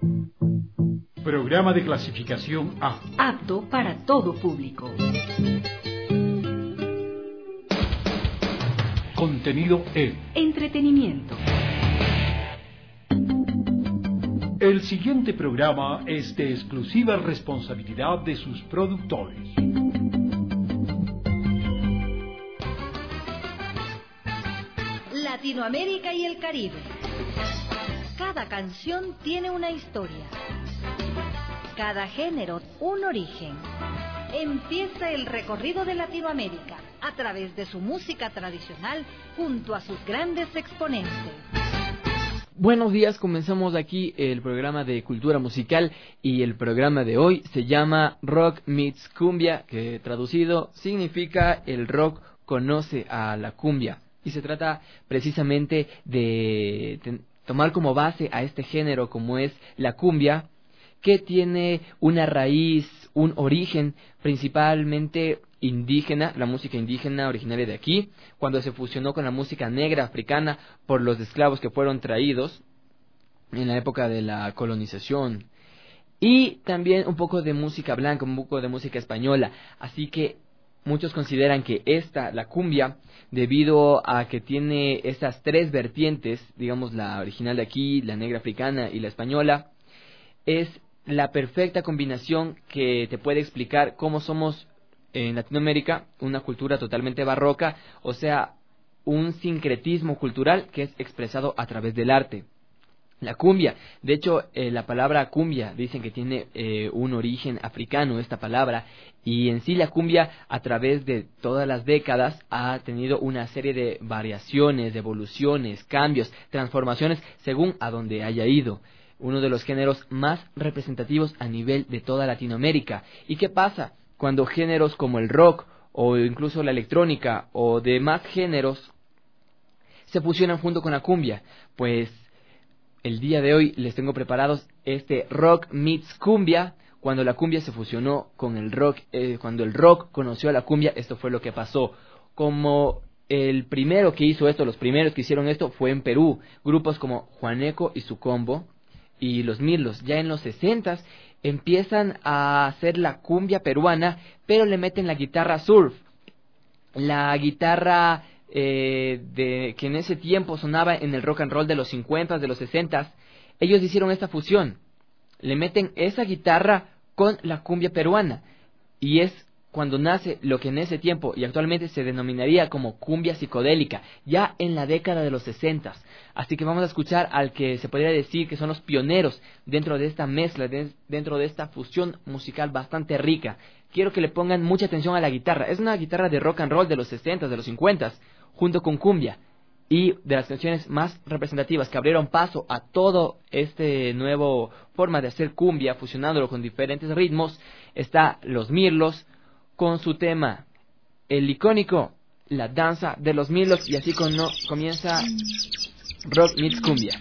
Programa de clasificación A. Apto para todo público. Contenido E. Entretenimiento. El siguiente programa es de exclusiva responsabilidad de sus productores. Latinoamérica y el Caribe. Cada canción tiene una historia. Cada género, un origen. Empieza el recorrido de Latinoamérica a través de su música tradicional junto a sus grandes exponentes. Buenos días, comenzamos aquí el programa de cultura musical y el programa de hoy se llama Rock Meets Cumbia, que traducido significa el rock conoce a la cumbia. Y se trata precisamente de tomar como base a este género como es la cumbia, que tiene una raíz, un origen principalmente indígena, la música indígena originaria de aquí, cuando se fusionó con la música negra africana por los esclavos que fueron traídos en la época de la colonización. Y también un poco de música blanca, un poco de música española. Así que muchos consideran que la cumbia, debido a que tiene estas tres vertientes, digamos la original de aquí, la negra africana y la española, es la perfecta combinación que te puede explicar cómo somos en Latinoamérica, una cultura totalmente barroca, o sea, un sincretismo cultural que es expresado a través del arte. La cumbia, de hecho, la palabra cumbia dicen que tiene un origen africano esta palabra, y en sí la cumbia a través de todas las décadas ha tenido una serie de variaciones, de evoluciones, cambios, transformaciones según a donde haya ido. Uno de los géneros más representativos a nivel de toda Latinoamérica. ¿Y qué pasa cuando géneros como el rock o incluso la electrónica o demás géneros se fusionan junto con la cumbia? Pues el día de hoy les tengo preparados este Rock Meets Cumbia. Cuando la cumbia se fusionó con el rock, cuando el rock conoció a la cumbia, esto fue lo que pasó. Como el primero que hizo esto, los primeros que hicieron esto fue en Perú, grupos como Juaneco y su combo y los Mirlos. Ya en los 60s empiezan a hacer la cumbia peruana, pero le meten la guitarra surf, la guitarra que en ese tiempo sonaba en el rock and roll de los 50s, de los 60s. Ellos hicieron esta fusión, le meten esa guitarra con la cumbia peruana, y es cuando nace lo que en ese tiempo y actualmente se denominaría como cumbia psicodélica, ya en la década de los 60s. Así que vamos a escuchar al que se podría decir que son los pioneros dentro de esta mezcla, dentro de esta fusión musical bastante rica. Quiero que le pongan mucha atención a la guitarra. Es una guitarra de rock and roll de los 60s, de los 50s, junto con cumbia. Y de las canciones más representativas que abrieron paso a todo este nuevo forma de hacer cumbia, fusionándolo con diferentes ritmos, está Los Mirlos, con su tema, el icónico, La Danza de los Mirlos, y así comienza Rock Meets Cumbia.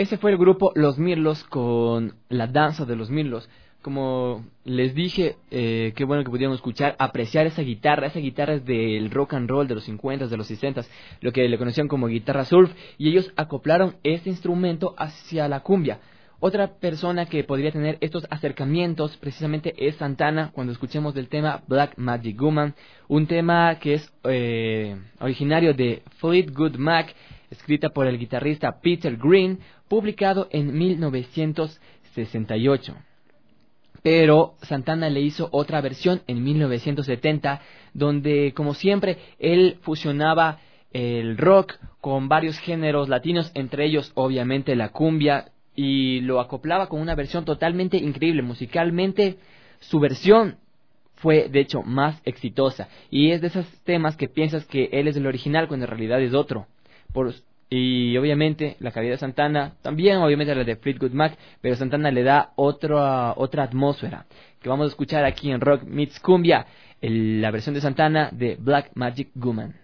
ese fue el grupo Los Mirlos con La Danza de los Mirlos. Como les dije, qué bueno que pudieron escuchar, apreciar esa guitarra es del rock and roll de los 50s, de los 60s, lo que le conocían como guitarra surf, y ellos acoplaron este instrumento hacia la cumbia. Otra persona que podría tener estos acercamientos precisamente es Santana, cuando escuchemos del tema Black Magic Woman, un tema que es originario de Fleetwood Mac, escrita por el guitarrista Peter Green, publicado en 1968. Pero Santana le hizo otra versión en 1970, donde, como siempre, él fusionaba el rock con varios géneros latinos, entre ellos, obviamente, la cumbia, y lo acoplaba con una versión totalmente increíble. Musicalmente, su versión fue, de hecho, más exitosa. Y es de esos temas que piensas que él es el original, cuando en realidad es otro. Y obviamente la calidad de Santana, también obviamente la de Fleetwood Mac, pero Santana le da otra atmósfera, que vamos a escuchar aquí en Rock Meets Cumbia, la versión de Santana de Black Magic Woman.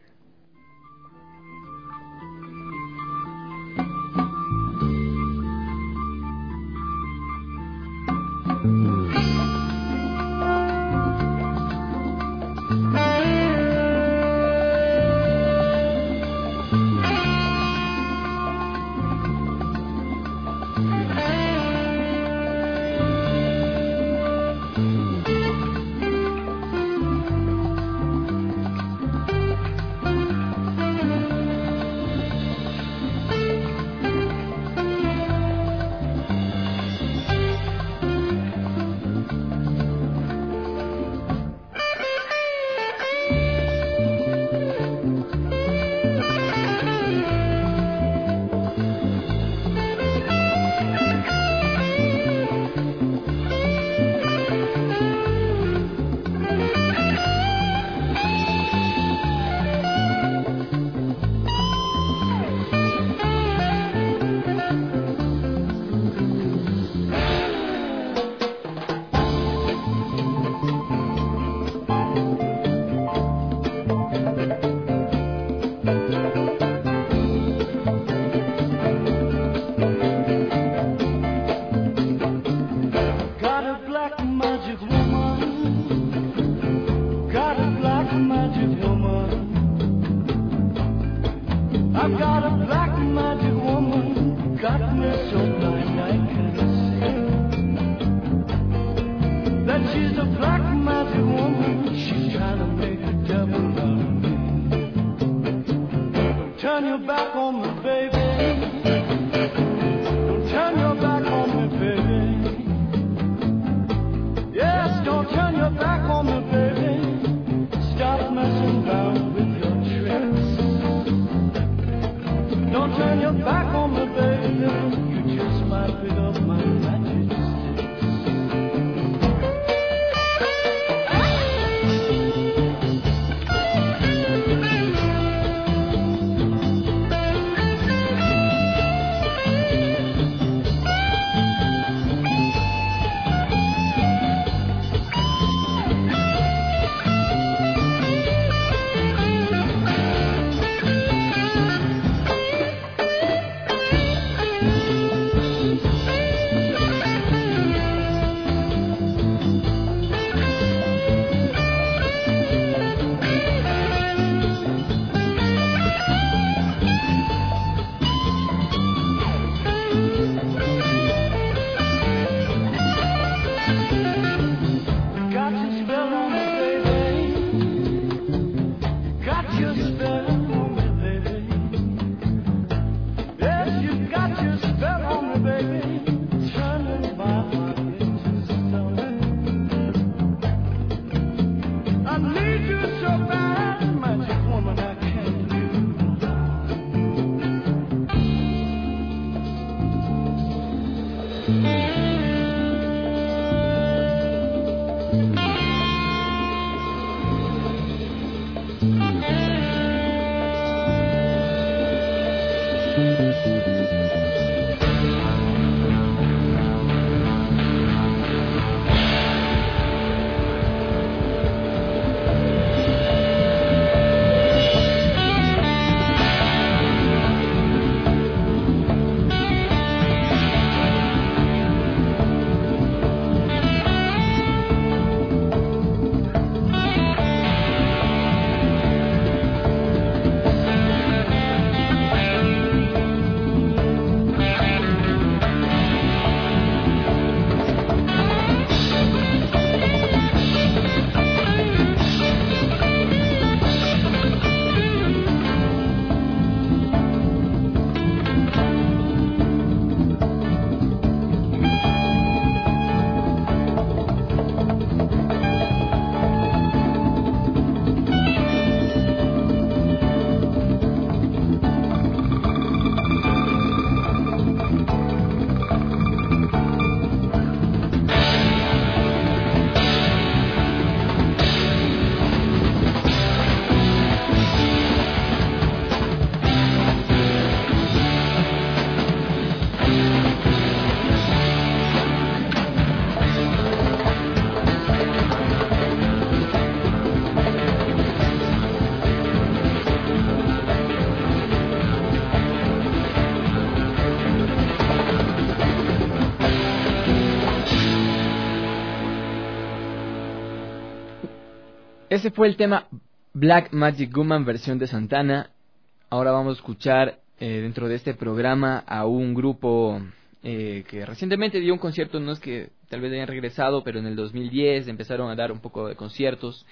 Ese fue el tema Black Magic Woman versión de Santana. Ahora vamos a escuchar dentro de este programa a un grupo que recientemente dio un concierto. No es que tal vez hayan regresado, pero en el 2010 empezaron a dar un poco de conciertos.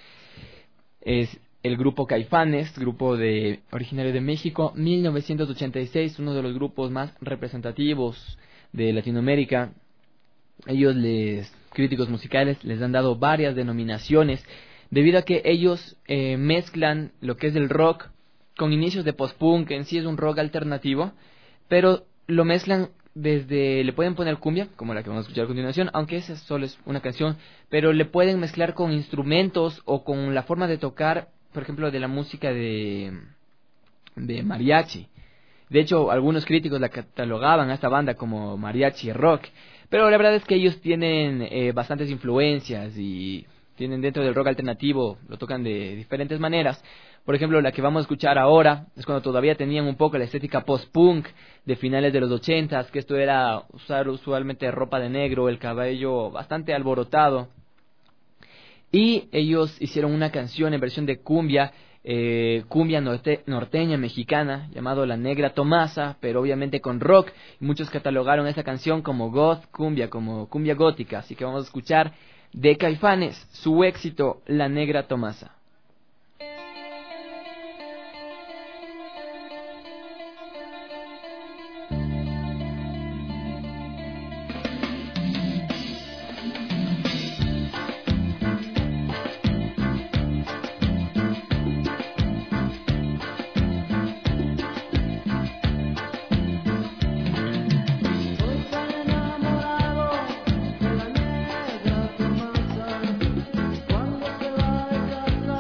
Es el grupo Caifanes, grupo originario de México, 1986, uno de los grupos más representativos de Latinoamérica. Críticos musicales, les han dado varias denominaciones debido a que ellos mezclan lo que es el rock con inicios de post-punk. En sí es un rock alternativo, pero lo mezclan le pueden poner cumbia, como la que vamos a escuchar a continuación, aunque esa solo es una canción, pero le pueden mezclar con instrumentos o con la forma de tocar, por ejemplo, de la música de mariachi. De hecho, algunos críticos la catalogaban a esta banda como mariachi rock, pero la verdad es que ellos tienen bastantes influencias y tienen dentro del rock alternativo, lo tocan de diferentes maneras. Por ejemplo, la que vamos a escuchar ahora es cuando todavía tenían un poco la estética post-punk de finales de los 80s, que esto era usar usualmente ropa de negro, el cabello bastante alborotado. Y ellos hicieron una canción en versión de cumbia, cumbia norteña mexicana, llamado La Negra Tomasa, pero obviamente con rock. Muchos catalogaron esa canción como goth cumbia, como cumbia gótica. Así que vamos a escuchar de Caifanes su éxito La Negra Tomasa. Cuando se va de casa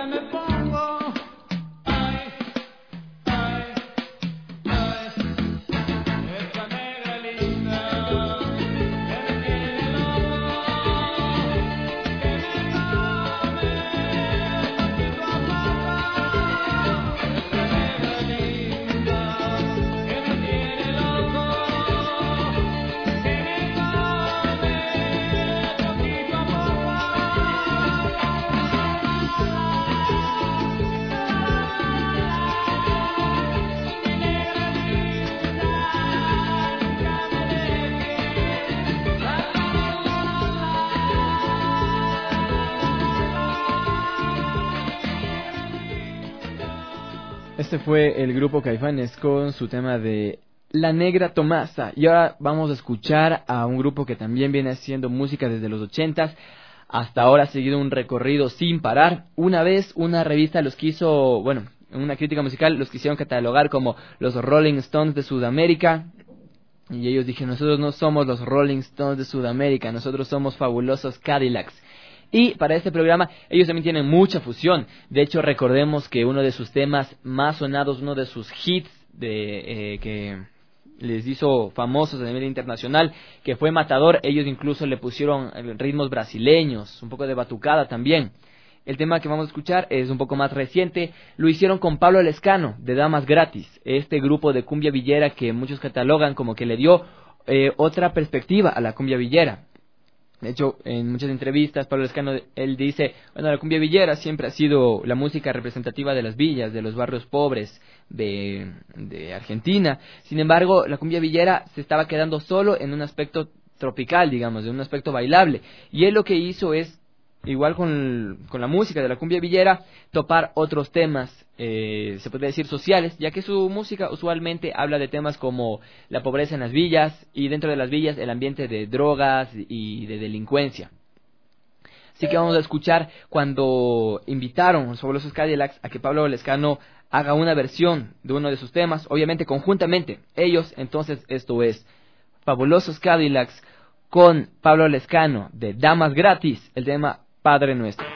Este fue el grupo Caifanes con su tema de La Negra Tomasa. Y ahora vamos a escuchar a un grupo que también viene haciendo música desde los 80s. Hasta ahora ha seguido un recorrido sin parar. Una vez una revista los quiso, una crítica musical los quisieron catalogar como los Rolling Stones de Sudamérica. Y ellos dijeron, nosotros no somos los Rolling Stones de Sudamérica, nosotros somos Fabulosos Cadillacs. Y para este programa ellos también tienen mucha fusión. De hecho, recordemos que uno de sus temas más sonados, uno de sus hits que les hizo famosos a nivel internacional, que fue Matador, ellos incluso le pusieron ritmos brasileños, un poco de batucada también. El tema que vamos a escuchar es un poco más reciente, lo hicieron con Pablo Lescano, de Damas Gratis, este grupo de cumbia villera que muchos catalogan como que le dio otra perspectiva a la cumbia villera. De hecho, en muchas entrevistas, Pablo Lescano, él dice, la cumbia villera siempre ha sido la música representativa de las villas, de los barrios pobres de Argentina. Sin embargo, la cumbia villera se estaba quedando solo en un aspecto tropical, digamos, en un aspecto bailable. Y él lo que hizo es, igual con la música de la cumbia villera, topar otros temas, se podría decir sociales, ya que su música usualmente habla de temas como la pobreza en las villas y dentro de las villas el ambiente de drogas y de delincuencia. Así que vamos a escuchar cuando invitaron los Fabulosos Cadillacs a que Pablo Lescano haga una versión de uno de sus temas, obviamente conjuntamente ellos. Entonces esto es Fabulosos Cadillacs con Pablo Lescano de Damas Gratis, el tema Padre Nuestro.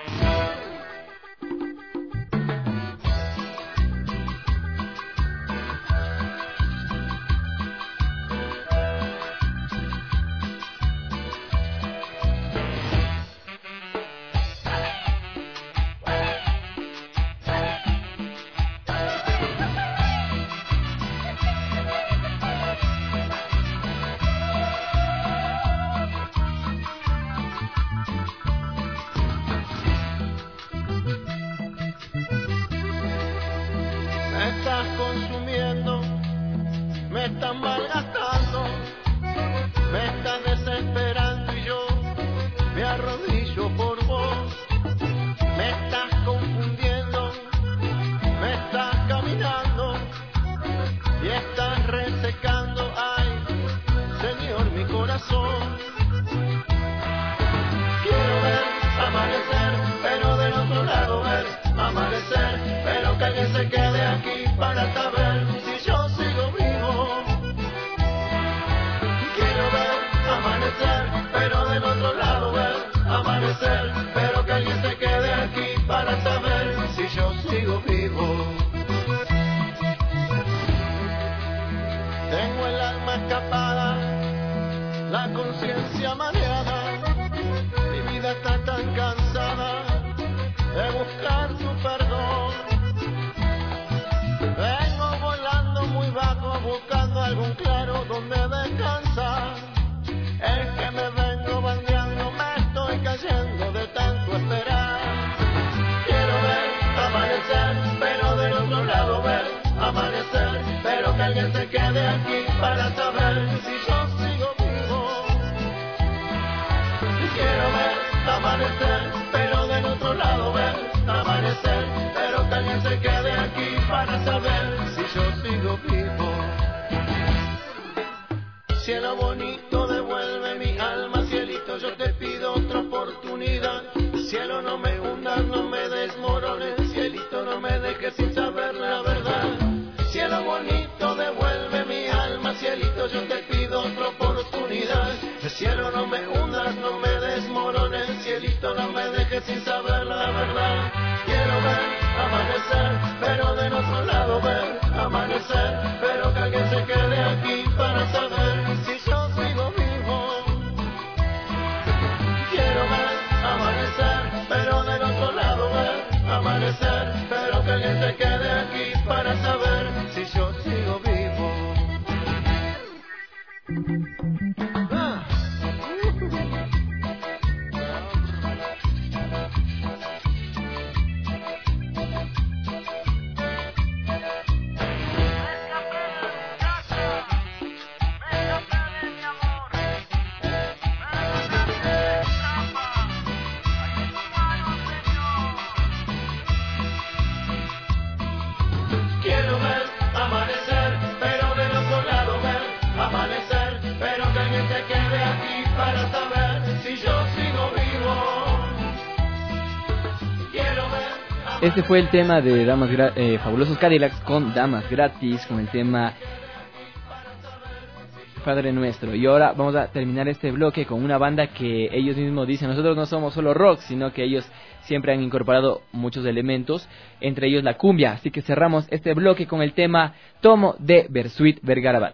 Cielo bonito, devuelve mi alma, cielito, yo te pido otra oportunidad. Cielo, no me hundas, no me desmorones, cielito, no me dejes sin saber la verdad. Cielo bonito, devuelve mi alma, cielito, yo te pido otra oportunidad. Cielo, no me hundas, no me desmorones, cielito, no me dejes sin saber la verdad. Quiero ver Este fue el tema de Fabulosos Cadillacs con Damas Gratis, con el tema Padre Nuestro. Y ahora vamos a terminar este bloque con una banda que ellos mismos dicen, nosotros no somos solo rock, sino que ellos siempre han incorporado muchos elementos, entre ellos la cumbia. Así que cerramos este bloque con el tema Tomo de Bersuit Vergarabat.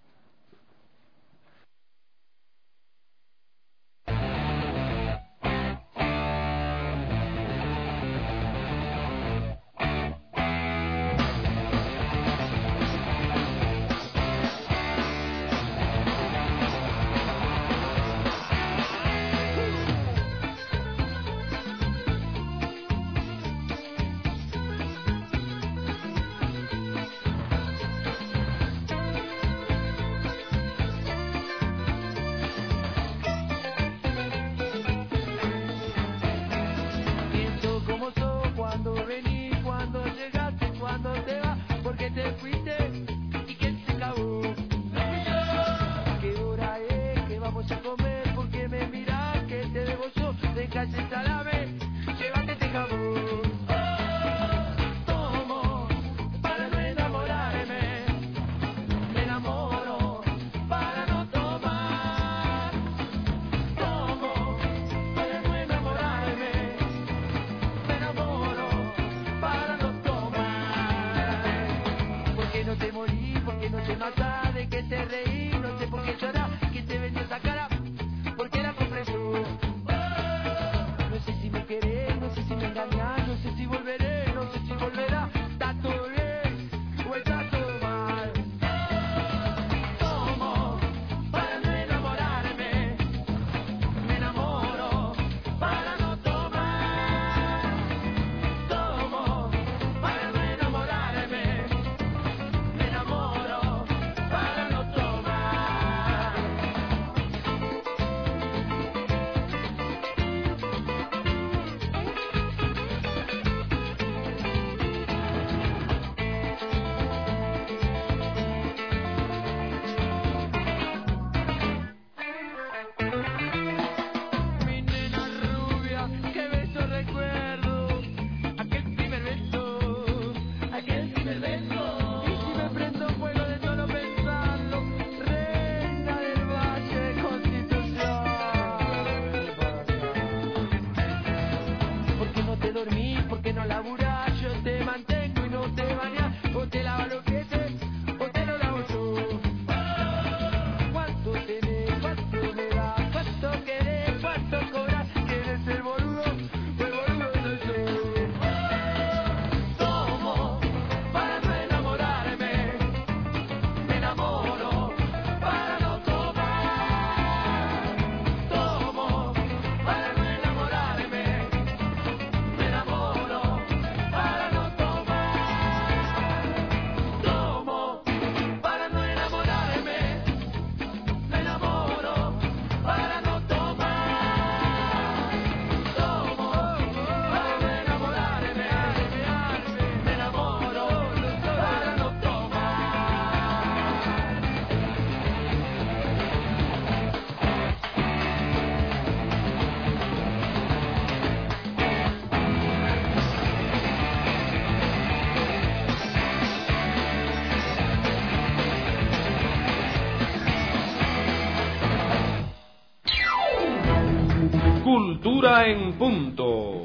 Cultura en Punto.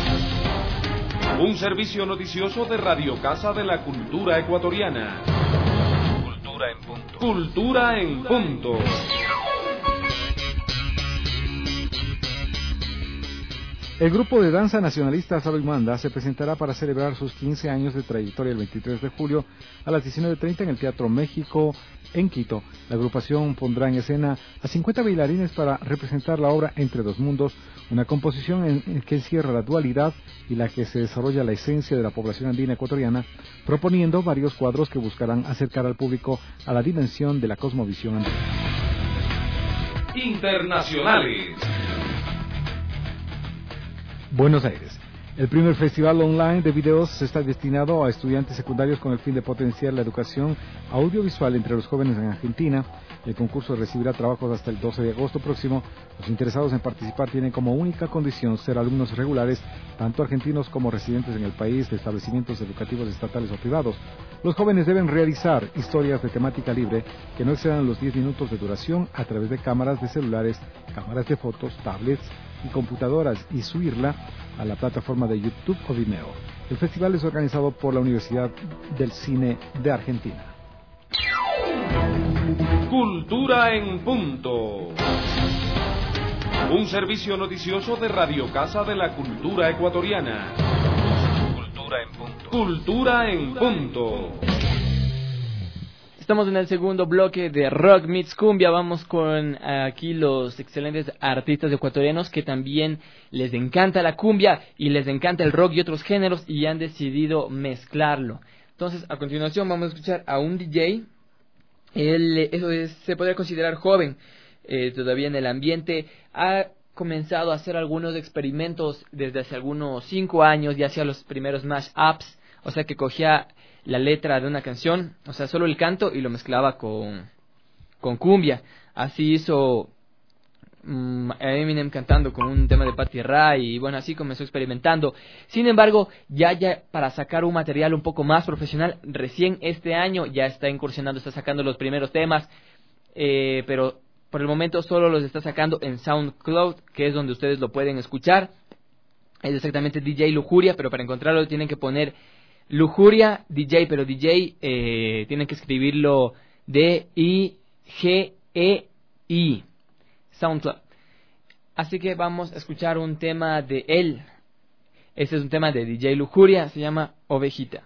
Un servicio noticioso de Radio Casa de la Cultura Ecuatoriana. Cultura en Punto. Cultura en Punto. El grupo de danza nacionalista Saluimanda se presentará para celebrar sus 15 años de trayectoria el 23 de julio a las 19:30 en el Teatro México en Quito. La agrupación pondrá en escena a 50 bailarines para representar la obra Entre dos mundos, una composición en que encierra la dualidad y la que se desarrolla la esencia de la población andina ecuatoriana, proponiendo varios cuadros que buscarán acercar al público a la dimensión de la cosmovisión andina. Internacionales. Buenos Aires. El primer festival online de videos está destinado a estudiantes secundarios con el fin de potenciar la educación audiovisual entre los jóvenes en Argentina. El concurso recibirá trabajos hasta el 12 de agosto próximo. Los interesados en participar tienen como única condición ser alumnos regulares, tanto argentinos como residentes en el país, de establecimientos educativos estatales o privados. Los jóvenes deben realizar historias de temática libre que no excedan los 10 minutos de duración a través de cámaras de celulares, cámaras de fotos, tablets y computadoras, y subirla a la plataforma de YouTube o Vimeo. El festival es organizado por la Universidad del Cine de Argentina. Cultura en punto. Un servicio noticioso de Radio Casa de la Cultura Ecuatoriana. Cultura en punto. Cultura en punto. Estamos en el segundo bloque de Rock Meets Cumbia. Vamos con aquí los excelentes artistas ecuatorianos que también les encanta la cumbia y les encanta el rock y otros géneros y han decidido mezclarlo. Entonces, a continuación vamos a escuchar a un DJ. Se podría considerar joven todavía en el ambiente. Ha comenzado a hacer algunos experimentos desde hace algunos 5 años y hacía los primeros mashups, o sea que cogía la letra de una canción, o sea, solo el canto, y lo mezclaba con cumbia. Así hizo Eminem cantando con un tema de Patti Ray, y bueno, así comenzó experimentando. Sin embargo, ya para sacar un material un poco más profesional, recién este año ya está incursionando, está sacando los primeros temas, pero por el momento solo los está sacando en SoundCloud, que es donde ustedes lo pueden escuchar. Es exactamente DJ Lujuria, pero para encontrarlo tienen que poner Lujuria DJ, pero DJ tienen que escribirlo D-I-G-E-I, SoundCloud. Así que vamos a escuchar un tema de él. Este es un tema de DJ Lujuria, se llama Ovejita.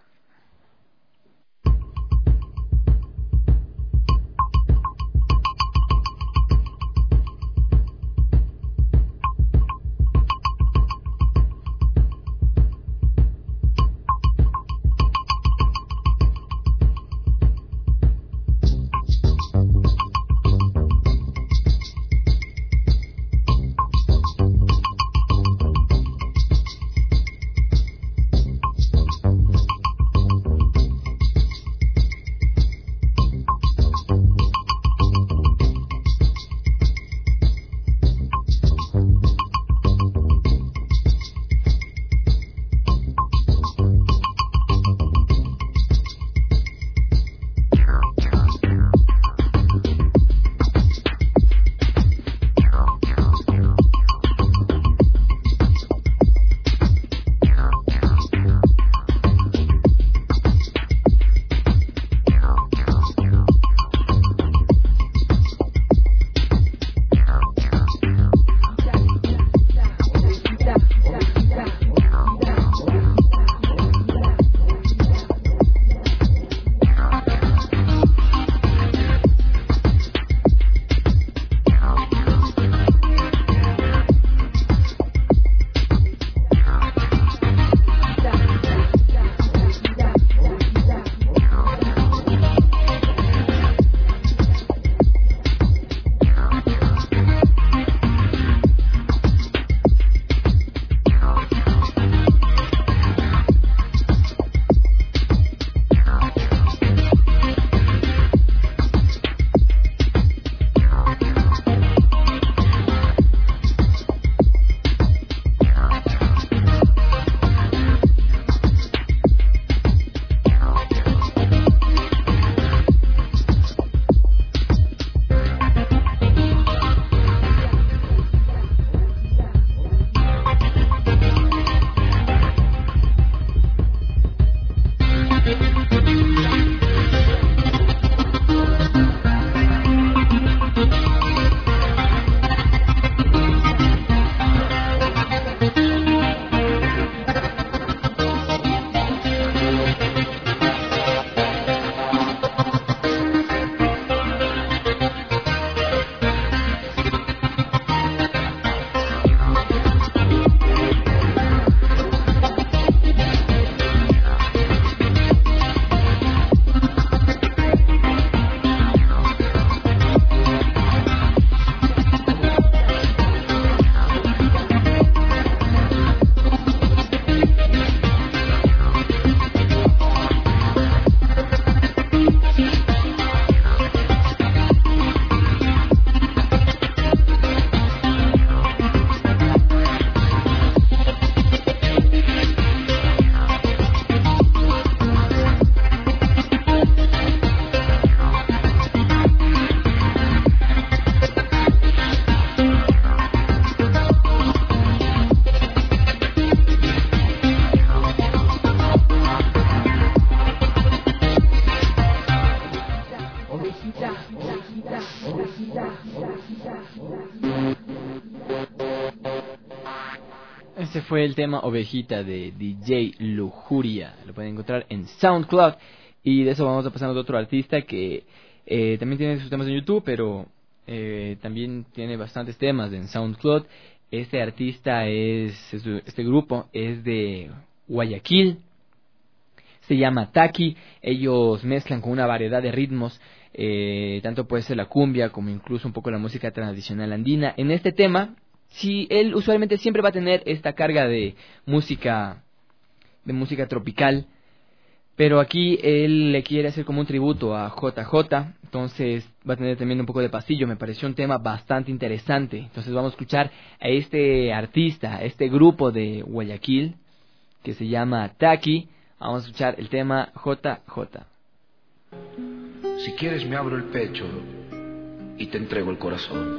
Este fue el tema Ovejita de DJ Lujuria. Lo pueden encontrar en SoundCloud. Y de eso vamos a pasar a otro artista que también tiene sus temas en YouTube, pero también tiene bastantes temas en SoundCloud. Este artista este grupo es de Guayaquil. Se llama Taki. Ellos mezclan con una variedad de ritmos. Tanto puede ser la cumbia como incluso un poco la música tradicional andina. En este tema, sí, él usualmente siempre va a tener esta carga de música tropical, pero aquí él le quiere hacer como un tributo a JJ, entonces va a tener también un poco de pasillo. Me pareció un tema bastante interesante, entonces vamos a escuchar a este artista, a este grupo de Guayaquil que se llama Taki. Vamos a escuchar el tema JJ. Si quieres me abro el pecho y te entrego el corazón.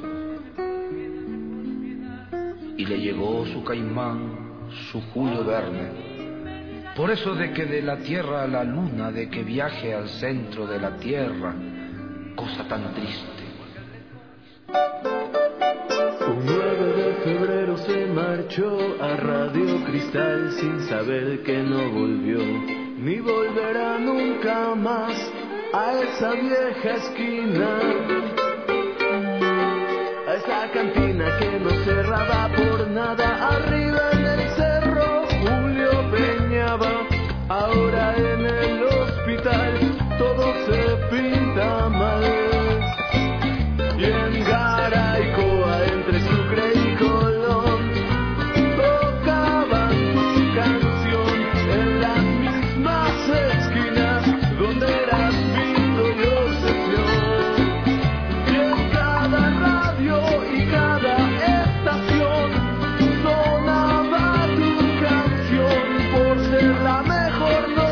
Y le llegó su Caimán, su Julio Verne. Por eso de que de la tierra a la luna, de que viaje al centro de la tierra, cosa tan triste. Un 9 de febrero se marchó a Radio Cristal sin saber que no volvió, ni volverá nunca más a esa vieja esquina, a esa cantina que no cerraba por nada. Arriba en el cerro Julio Peñaba, ahora en el hospital todo se pinta mal. Y en Garaycoa, entre Sucre y Colón, tocaban tu canción en las mismas esquinas donde eras visto y obsesión. Y en cada radio y cada estación sonaba tu canción por ser la mejor.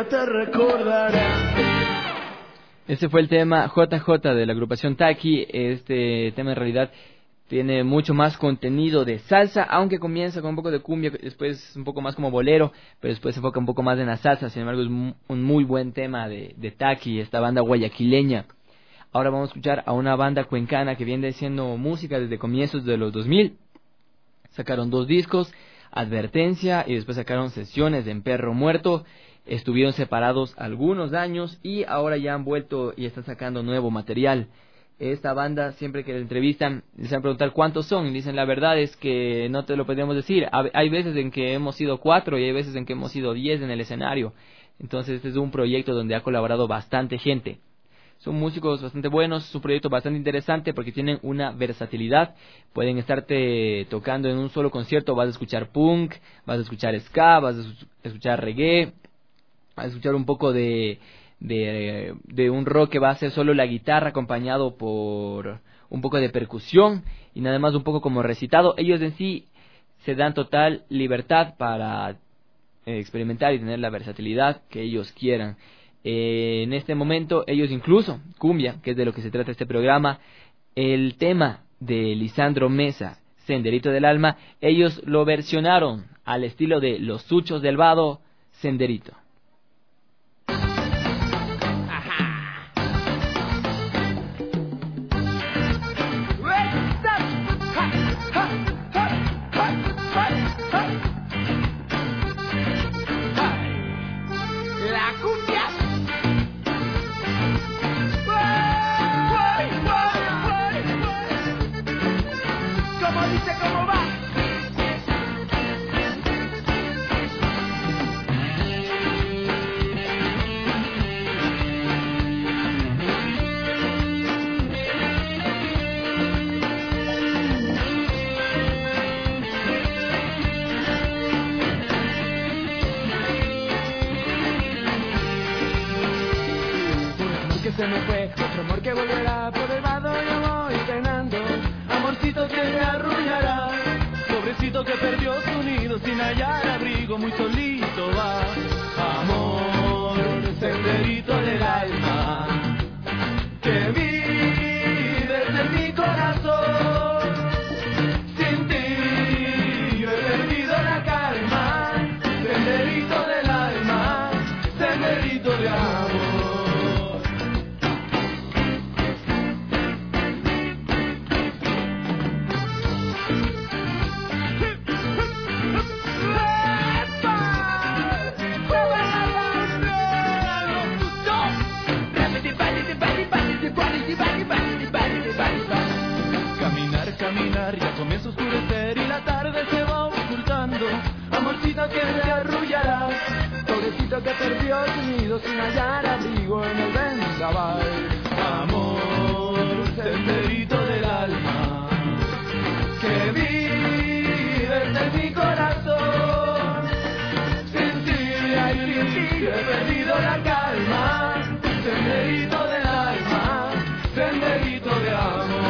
ella te recordará. Este fue el tema JJ de la agrupación Taki. Este tema en realidad tiene mucho más contenido de salsa, aunque comienza con un poco de cumbia, después un poco más como bolero, pero después se enfoca un poco más en la salsa. Sin embargo, es un muy buen tema de Taki, esta banda guayaquileña. Ahora vamos a escuchar a una banda cuencana que viene haciendo música desde comienzos de los 2000. Sacaron 2 discos, Advertencia, y después sacaron Sesiones de Perro Muerto. Estuvieron separados algunos años y ahora ya han vuelto y están sacando nuevo material. Esta banda, siempre que la entrevistan, les van a preguntar cuántos son, y dicen: la verdad es que no te lo podemos decir. Hay veces en que hemos sido 4 y hay veces en que hemos sido 10 en el escenario. Entonces este es un proyecto donde ha colaborado bastante gente. Son músicos bastante buenos, es un proyecto bastante interesante porque tienen una versatilidad. Pueden estarte tocando en un solo concierto, vas a escuchar punk, vas a escuchar ska, vas a escuchar reggae, vas a escuchar un poco de un rock que va a ser solo la guitarra acompañado por un poco de percusión y nada más un poco como recitado. Ellos en sí se dan total libertad para experimentar y tener la versatilidad que ellos quieran. En este momento ellos incluso, cumbia, que es de lo que se trata este programa, el tema de Lisandro Mesa, Senderito del Alma, ellos lo versionaron al estilo de Los Suchos del Vado, Senderito. Se me fue, otro amor que volverá, por el vado yo voy penando, amorcito que me arrullará, pobrecito que perdió su nido sin hallar abrigo, muy solito va, amor, senderito del alma, que vives en mi corazón, sin ti yo he perdido la calma, senderito del alma, senderito de amor. Caminar, ya comienza a oscurecer y la tarde se va ocultando. Amorcito que te arrullará, pobrecito que perdió su nido sin hallar abrigo en el vendaval. Amor, senderito del alma, que vives en mi corazón. Sin ti, ay, sin ti, he perdido la calma. Senderito del alma, senderito de amor.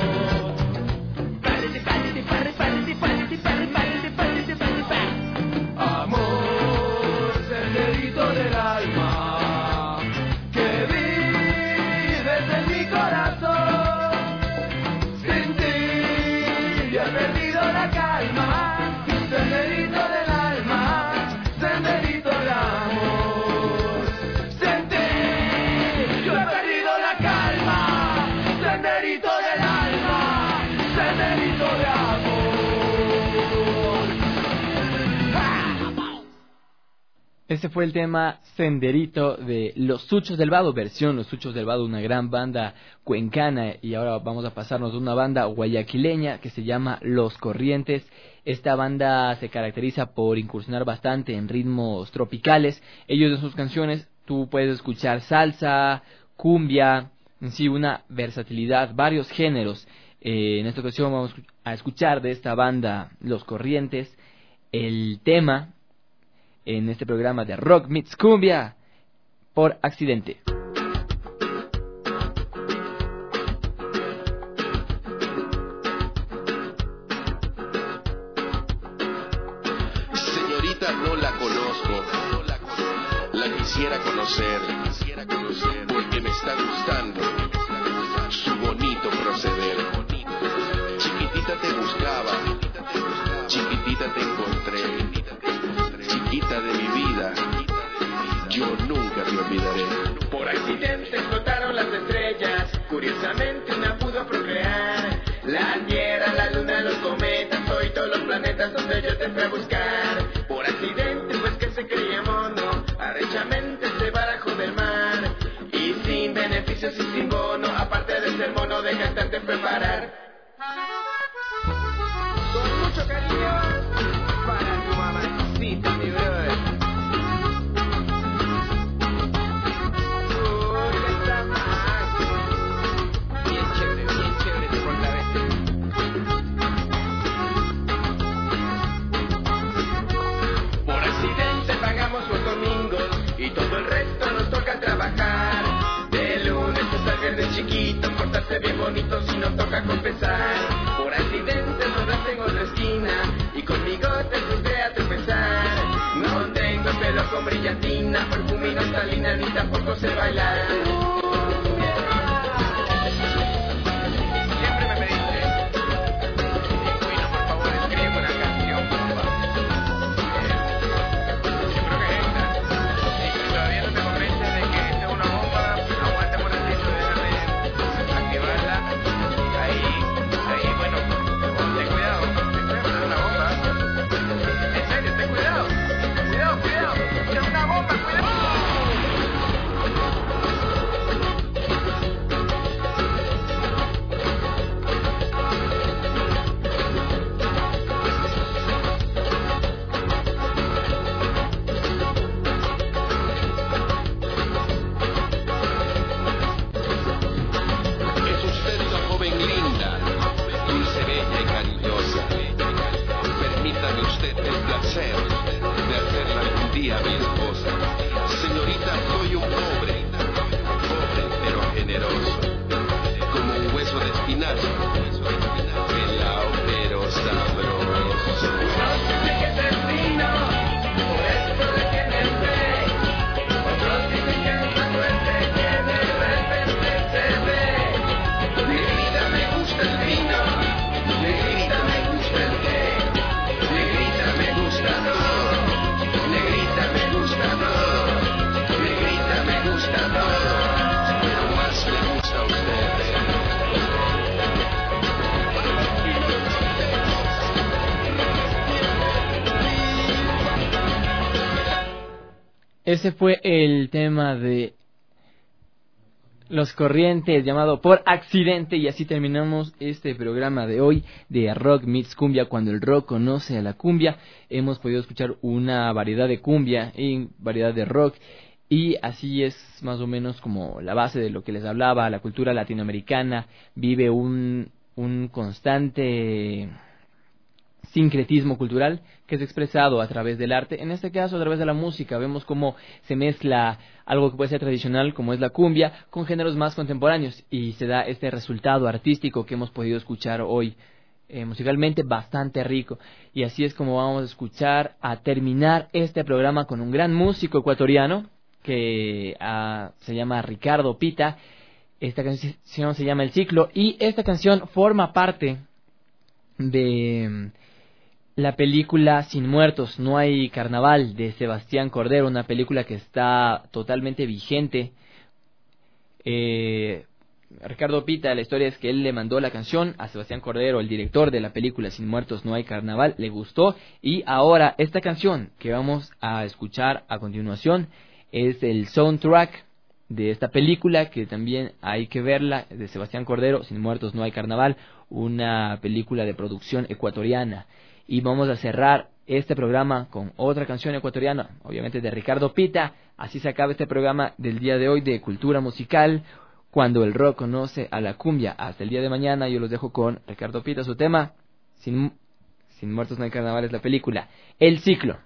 Amor, senderito del alma, que vives en mi corazón. Sin ti ya he perdido la calma. Senderito del alma, senderito de amor. Sin ti yo he perdido la calma. Senderito del alma, senderito de amor. Este fue el tema Senderito de Los Suchos del Vado, versión Los Suchos del Vado, una gran banda cuencana. Y ahora vamos a pasarnos a una banda guayaquileña que se llama Los Corrientes. Esta banda se caracteriza por incursionar bastante en ritmos tropicales. Ellos en sus canciones tú puedes escuchar salsa, cumbia, en sí una versatilidad, varios géneros. En esta ocasión vamos a escuchar de esta banda Los Corrientes el tema en este programa de Rock Meets Cumbia, Por Accidente. Señorita, no la conozco. La quisiera conocer, porque me está gustando su bonito proceder. Chiquitita te buscaba, chiquitita te encontré, chiquita de mi vida, yo nunca te olvidaré. Por accidente explotaron las estrellas, curiosamente una pudo procrear. La tierra, la luna, los cometas, hoy todos los planetas donde yo te fui a buscar. Por accidente, pues que se creía mono, arrechamente se barajó del mar. Y sin beneficios y sin bono, aparte de ser mono, de cantante fue parar. Con mucho cariño, para tu mamacita, mi brother. Y todo el resto nos toca trabajar. De lunes hasta viernes chiquito, portarse bien bonito si nos toca confesar. Por accidente rodaste en otra esquina y conmigo te puse a tropezar. No tengo el pelo con brillantina, perfume y nostalina, ni tampoco sé bailar. Siempre me pediste, Pingüino, por favor, escribe una canción, papá. Yo creo que es esta. Si todavía no te convences de que esta es una bomba, aguanta por el techo, déjame activarla. Ahí, bueno, ten cuidado, es una bomba. En serio, ten cuidado. Cuidado, es una bomba, cuidado. Es usted una joven linda, dulce, bella y cariñosa. Permítame usted el placer de hacerla algún día mi esposa. Señorita, soy un pobre pero generoso, como un hueso de espinazo, pelao pero sabroso. No sé qué destino, por eso de que me ve. Otros dicen que es una suerte que de repente se ve. Negrita, me gusta el vino, negrita, me gusta el té, negrita, me gusta todo, negrita, me gusta todo, negrita, me gusta todo, pero más me gusta a usted. Ese fue el tema de Los Corrientes, llamado Por Accidente, y así terminamos este programa de hoy de Rock Meets Cumbia, cuando el rock conoce a la cumbia. Hemos podido escuchar una variedad de cumbia y variedad de rock, y así es más o menos como la base de lo que les hablaba. La cultura latinoamericana vive un constante sincretismo cultural que es expresado a través del arte, en este caso a través de la música. Vemos cómo se mezcla algo que puede ser tradicional, como es la cumbia, con géneros más contemporáneos, y se da este resultado artístico que hemos podido escuchar hoy, musicalmente bastante rico. Y así es como vamos a escuchar, a terminar este programa, con un gran músico ecuatoriano que se llama Ricardo Pita. Esta canción se llama El Ciclo, y esta canción forma parte de la película Sin Muertos No Hay Carnaval, de Sebastián Cordero, una película que está totalmente vigente. Ricardo Pita, la historia es que él le mandó la canción a Sebastián Cordero, el director de la película Sin Muertos No Hay Carnaval, le gustó, y ahora esta canción que vamos a escuchar a continuación es el soundtrack de esta película, que también hay que verla, de Sebastián Cordero, Sin Muertos No Hay Carnaval, una película de producción ecuatoriana. Y vamos a cerrar este programa con otra canción ecuatoriana, obviamente de Ricardo Pita. Así se acaba este programa del día de hoy de Cultura Musical, cuando el rock conoce a la cumbia. Hasta el día de mañana, yo los dejo con Ricardo Pita, su tema Sin Muertos No Hay Carnaval, es la película El Ciclo.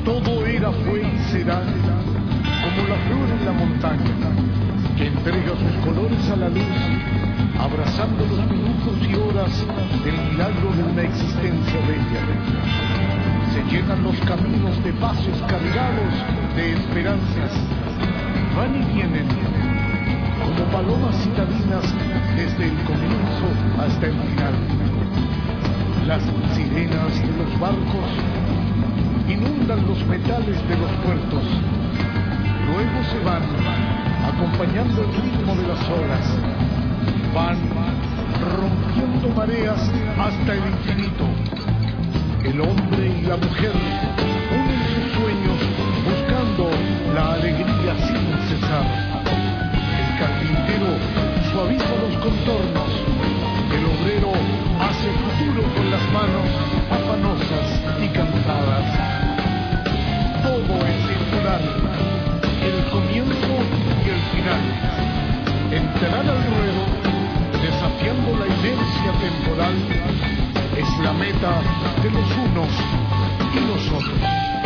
Todo era, fue y será como la flor en la montaña, que entrega sus colores a la luz, abrazando los minutos y horas del milagro de una existencia bella. Se llenan los caminos de pasos cargados de esperanzas, van y vienen como palomas citadinas desde el comienzo hasta el final. Las sirenas de los barcos inundan los metales de los puertos, luego se van acompañando el ritmo de las olas, van rompiendo mareas hasta el infinito. El hombre y la mujer unen sus sueños buscando la alegría sin cesar. El carpintero suaviza los contornos, el obrero hace futuro con las manos afanosas y cansadas. Todo es circular, el comienzo y el final. Entrar al ruedo, desafiando la inercia temporal, es la meta de los unos y los otros.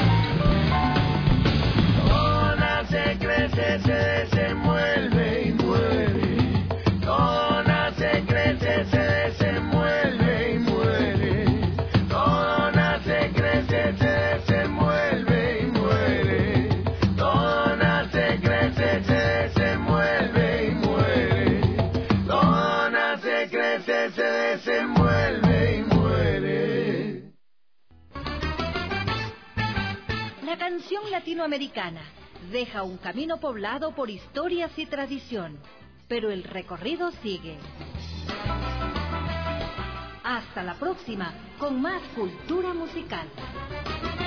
Todo nace, crece, se desenvuelve y muere. Todo nace, crece, se desenvuelve y muere. Todo nace, crece, se desenvuelve y muere. Todo nace, crece, se desenvuelve y muere. Todo nace, crece, se desenvuelve y muere. La canción latinoamericana deja un camino poblado por historias y tradición, pero el recorrido sigue. Hasta la próxima con más cultura musical.